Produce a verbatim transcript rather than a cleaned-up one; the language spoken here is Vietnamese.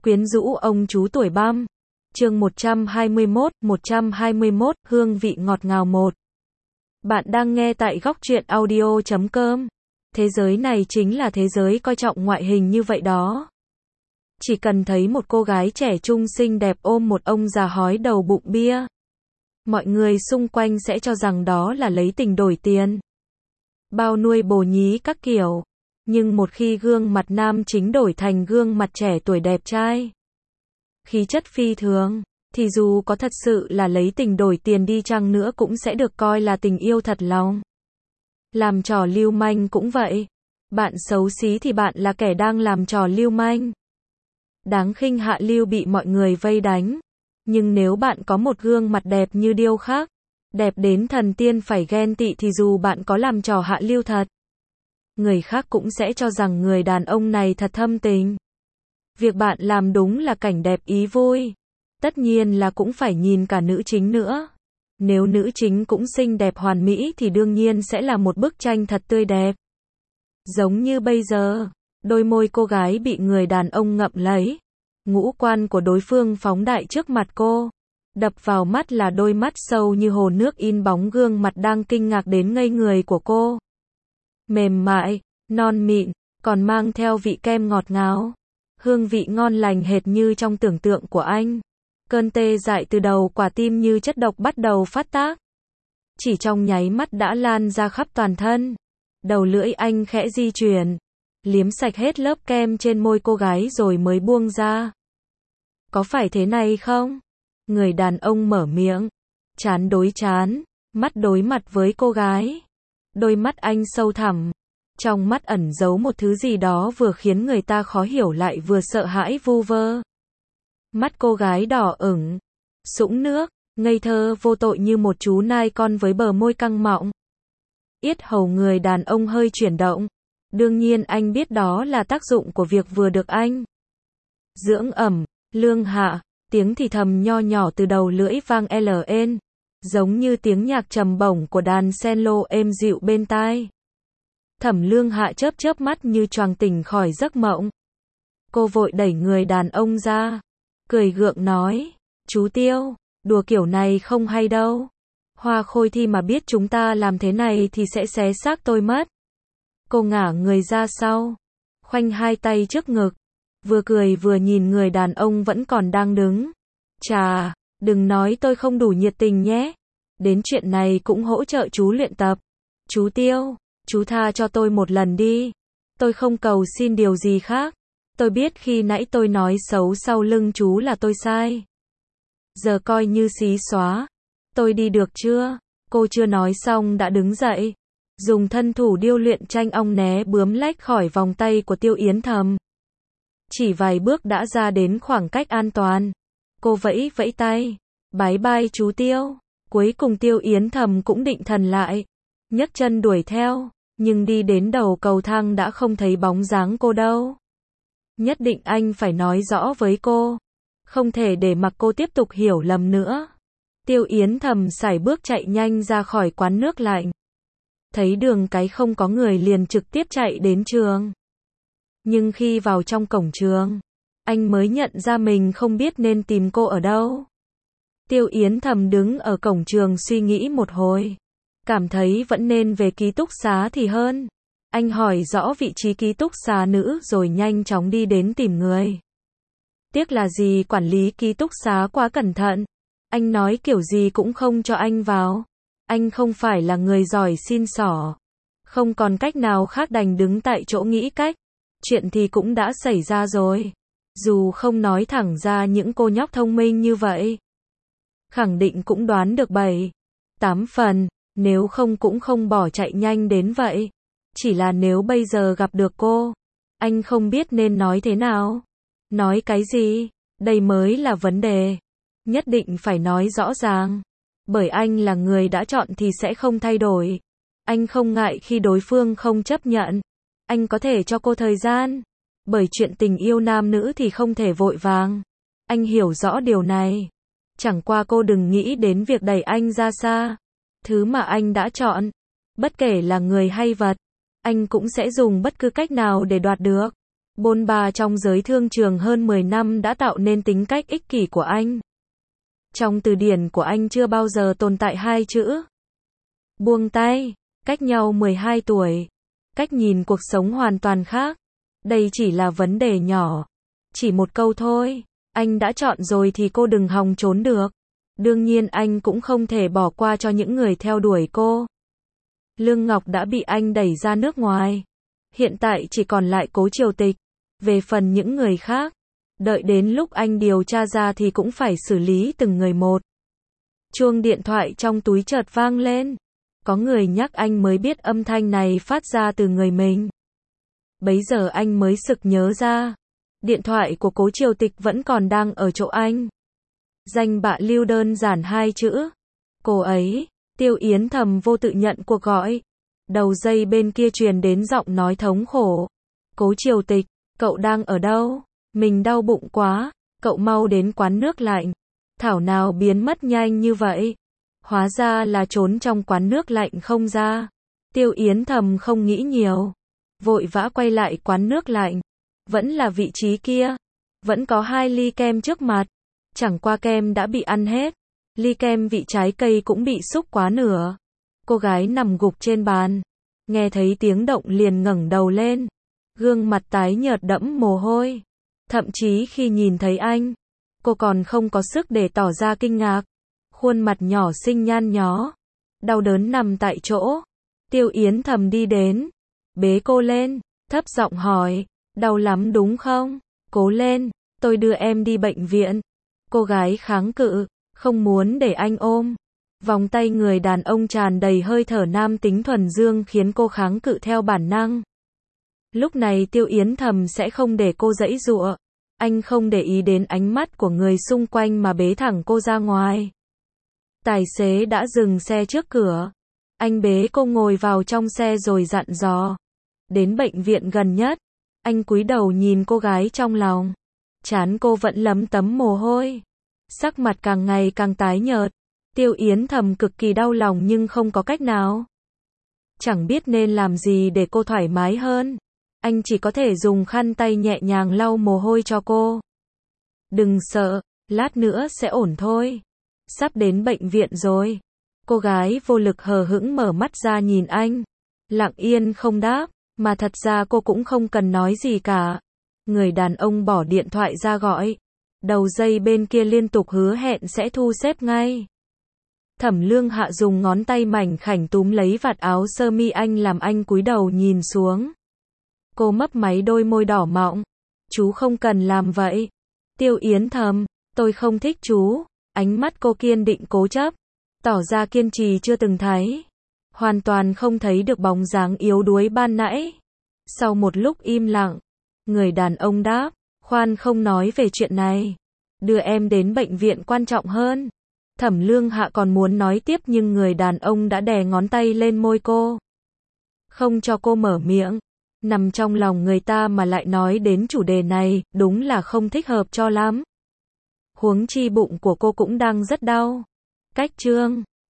Quyến rũ ông chú tuổi băm. Chương một trăm hai mươi mốt, một trăm hai mươi mốt, hương vị ngọt ngào một. Bạn đang nghe tại góc truyện audio chấm com. Thế giới này chính là thế giới coi trọng ngoại hình như vậy đó. Chỉ cần thấy một cô gái trẻ trung xinh đẹp ôm một ông già hói đầu bụng bia, mọi người xung quanh sẽ cho rằng đó là lấy tình đổi tiền, bao nuôi bồ nhí các kiểu. Nhưng một khi gương mặt nam chính đổi thành gương mặt trẻ tuổi đẹp trai, khí chất phi thường, thì dù có thật sự là lấy tình đổi tiền đi chăng nữa cũng sẽ được coi là tình yêu thật lòng. Làm trò lưu manh cũng vậy. Bạn xấu xí thì bạn là kẻ đang làm trò lưu manh, đáng khinh hạ lưu bị mọi người vây đánh. Nhưng nếu bạn có một gương mặt đẹp như điêu khắc, đẹp đến thần tiên phải ghen tị thì dù bạn có làm trò hạ lưu thật, người khác cũng sẽ cho rằng người đàn ông này thật thâm tình. Việc bạn làm đúng là cảnh đẹp ý vui. Tất nhiên là cũng phải nhìn cả nữ chính nữa. Nếu nữ chính cũng xinh đẹp hoàn mỹ thì đương nhiên sẽ là một bức tranh thật tươi đẹp. Giống như bây giờ, đôi môi cô gái bị người đàn ông ngậm lấy. Ngũ quan của đối phương phóng đại trước mặt cô. Đập vào mắt là đôi mắt sâu như hồ nước in bóng gương mặt đang kinh ngạc đến ngây người của cô. Mềm mại, non mịn, còn mang theo vị kem ngọt ngào. Hương vị ngon lành hệt như trong tưởng tượng của anh. Cơn tê dại từ đầu quả tim như chất độc bắt đầu phát tác. Chỉ trong nháy mắt đã lan ra khắp toàn thân. Đầu lưỡi anh khẽ di chuyển, liếm sạch hết lớp kem trên môi cô gái rồi mới buông ra. Có phải thế này không? Người đàn ông mở miệng. Trán đối trán, mắt đối mặt với cô gái. Đôi mắt anh sâu thẳm. Trong mắt ẩn giấu một thứ gì đó vừa khiến người ta khó hiểu lại vừa sợ hãi vu vơ. Mắt cô gái đỏ ửng, sũng nước, ngây thơ vô tội như một chú nai con với bờ môi căng mọng. Yết hầu người đàn ông hơi chuyển động. Đương nhiên anh biết đó là tác dụng của việc vừa được anh dưỡng ẩm, lương hạ. Tiếng thì thầm nho nhỏ từ đầu lưỡi vang lên, giống như tiếng nhạc trầm bổng của đàn cello êm dịu bên tai. Thẩm Lương Hạ chớp chớp mắt như choàng tỉnh khỏi giấc mộng. Cô vội đẩy người đàn ông ra, cười gượng nói, chú Tiêu, đùa kiểu này không hay đâu. Hoa Khôi Thi mà biết chúng ta làm thế này thì sẽ xé xác tôi mất. Cô ngả người ra sau, khoanh hai tay trước ngực, vừa cười vừa nhìn người đàn ông vẫn còn đang đứng. Chà, đừng nói tôi không đủ nhiệt tình nhé. Đến chuyện này cũng hỗ trợ chú luyện tập. Chú Tiêu, chú tha cho tôi một lần đi. Tôi không cầu xin điều gì khác. Tôi biết khi nãy tôi nói xấu sau lưng chú là tôi sai. Giờ coi như xí xóa. Tôi đi được chưa? Cô chưa nói xong đã đứng dậy, dùng thân thủ điêu luyện tranh ong né bướm lách khỏi vòng tay của Tiêu Yến Thầm. Chỉ vài bước đã ra đến khoảng cách an toàn. Cô vẫy vẫy tay. Bái bai chú Tiêu. Cuối cùng Tiêu Yến Thầm cũng định thần lại, nhấc chân đuổi theo, nhưng đi đến đầu cầu thang đã không thấy bóng dáng cô đâu. Nhất định anh phải nói rõ với cô, không thể để mặc cô tiếp tục hiểu lầm nữa. Tiêu Yến Thầm sải bước chạy nhanh ra khỏi quán nước lạnh. Thấy đường cái không có người liền trực tiếp chạy đến trường. Nhưng khi vào trong cổng trường, anh mới nhận ra mình không biết nên tìm cô ở đâu. Tiêu Yến Thầm đứng ở cổng trường suy nghĩ một hồi, cảm thấy vẫn nên về ký túc xá thì hơn. Anh hỏi rõ vị trí ký túc xá nữ rồi nhanh chóng đi đến tìm người. Tiếc là gì quản lý ký túc xá quá cẩn thận. Anh nói kiểu gì cũng không cho anh vào. Anh không phải là người giỏi xin xỏ. Không còn cách nào khác đành đứng tại chỗ nghĩ cách. Chuyện thì cũng đã xảy ra rồi. Dù không nói thẳng ra những cô nhóc thông minh như vậy, khẳng định cũng đoán được bảy, tám phần, nếu không cũng không bỏ chạy nhanh đến vậy. Chỉ là nếu bây giờ gặp được cô, anh không biết nên nói thế nào. Nói cái gì? Đây mới là vấn đề. Nhất định phải nói rõ ràng. Bởi anh là người đã chọn thì sẽ không thay đổi. Anh không ngại khi đối phương không chấp nhận. Anh có thể cho cô thời gian. Bởi chuyện tình yêu nam nữ thì không thể vội vàng. Anh hiểu rõ điều này. Chẳng qua cô đừng nghĩ đến việc đẩy anh ra xa. Thứ mà anh đã chọn, bất kể là người hay vật, anh cũng sẽ dùng bất cứ cách nào để đoạt được. Bôn ba trong giới thương trường hơn mười năm đã tạo nên tính cách ích kỷ của anh. Trong từ điển của anh chưa bao giờ tồn tại hai chữ buông tay. Cách nhau mười hai tuổi. Cách nhìn cuộc sống hoàn toàn khác. Đây chỉ là vấn đề nhỏ. Chỉ một câu thôi. Anh đã chọn rồi thì cô đừng hòng trốn được. Đương nhiên anh cũng không thể bỏ qua cho những người theo đuổi cô. Lương Ngọc đã bị anh đẩy ra nước ngoài. Hiện tại chỉ còn lại Cố Triều Tịch. Về phần những người khác, đợi đến lúc anh điều tra ra thì cũng phải xử lý từng người một. Chuông điện thoại trong túi chợt vang lên. Có người nhắc anh mới biết âm thanh này phát ra từ người mình. Bấy giờ anh mới sực nhớ ra. Điện thoại của Cố Triều Tịch vẫn còn đang ở chỗ anh. Danh bạ lưu đơn giản hai chữ. Cô ấy. Tiêu Yến thầm vô tự nhận cuộc gọi. Đầu dây bên kia truyền đến giọng nói thống khổ. Cố Triều Tịch, cậu đang ở đâu? Mình đau bụng quá, cậu mau đến quán nước lạnh. Thảo nào biến mất nhanh như vậy? Hóa ra là trốn trong quán nước lạnh không ra. Tiêu Yến thầm không nghĩ nhiều. Vội vã quay lại quán nước lạnh. Vẫn là vị trí kia. Vẫn có hai ly kem trước mặt. Chẳng qua kem đã bị ăn hết. Ly kem vị trái cây cũng bị xúc quá nửa. Cô gái nằm gục trên bàn. Nghe thấy tiếng động liền ngẩng đầu lên. Gương mặt tái nhợt đẫm mồ hôi. Thậm chí khi nhìn thấy anh, cô còn không có sức để tỏ ra kinh ngạc. Khuôn mặt nhỏ xinh nhăn nhó. Đau đớn nằm tại chỗ. Tiêu Yến thầm đi đến. Bế cô lên. Thấp giọng hỏi. Đau lắm đúng không? Cố lên. Tôi đưa em đi bệnh viện. Cô gái kháng cự. Không muốn để anh ôm. Vòng tay người đàn ông tràn đầy hơi thở nam tính thuần dương khiến cô kháng cự theo bản năng. Lúc này Tiêu Yến thầm sẽ không để cô giãy giụa. Anh không để ý đến ánh mắt của người xung quanh mà bế thẳng cô ra ngoài. Tài xế đã dừng xe trước cửa. Anh bế cô ngồi vào trong xe rồi dặn dò. Đến bệnh viện gần nhất. Anh cúi đầu nhìn cô gái trong lòng. Trán cô vẫn lấm tấm mồ hôi. Sắc mặt càng ngày càng tái nhợt. Tiêu Yến thầm cực kỳ đau lòng nhưng không có cách nào. Chẳng biết nên làm gì để cô thoải mái hơn. Anh chỉ có thể dùng khăn tay nhẹ nhàng lau mồ hôi cho cô. Đừng sợ, lát nữa sẽ ổn thôi. Sắp đến bệnh viện rồi. Cô gái vô lực hờ hững mở mắt ra nhìn anh. Lặng yên không đáp, mà thật ra cô cũng không cần nói gì cả. Người đàn ông bỏ điện thoại ra gọi. Đầu dây bên kia liên tục hứa hẹn sẽ thu xếp ngay. Thẩm Lương Hạ dùng ngón tay mảnh khảnh túm lấy vạt áo sơ mi anh làm anh cúi đầu nhìn xuống. Cô mấp máy đôi môi đỏ mọng. Chú không cần làm vậy. Tiêu Yến thầm, tôi không thích chú. Ánh mắt cô kiên định cố chấp. Tỏ ra kiên trì chưa từng thấy. Hoàn toàn không thấy được bóng dáng yếu đuối ban nãy. Sau một lúc im lặng, người đàn ông đáp, khoan không nói về chuyện này. Đưa em đến bệnh viện quan trọng hơn. Thẩm Lương Hạ còn muốn nói tiếp nhưng người đàn ông đã đè ngón tay lên môi cô. Không cho cô mở miệng. Nằm trong lòng người ta mà lại nói đến chủ đề này, đúng là không thích hợp cho lắm. Huống chi bụng của cô cũng đang rất đau. Cách chương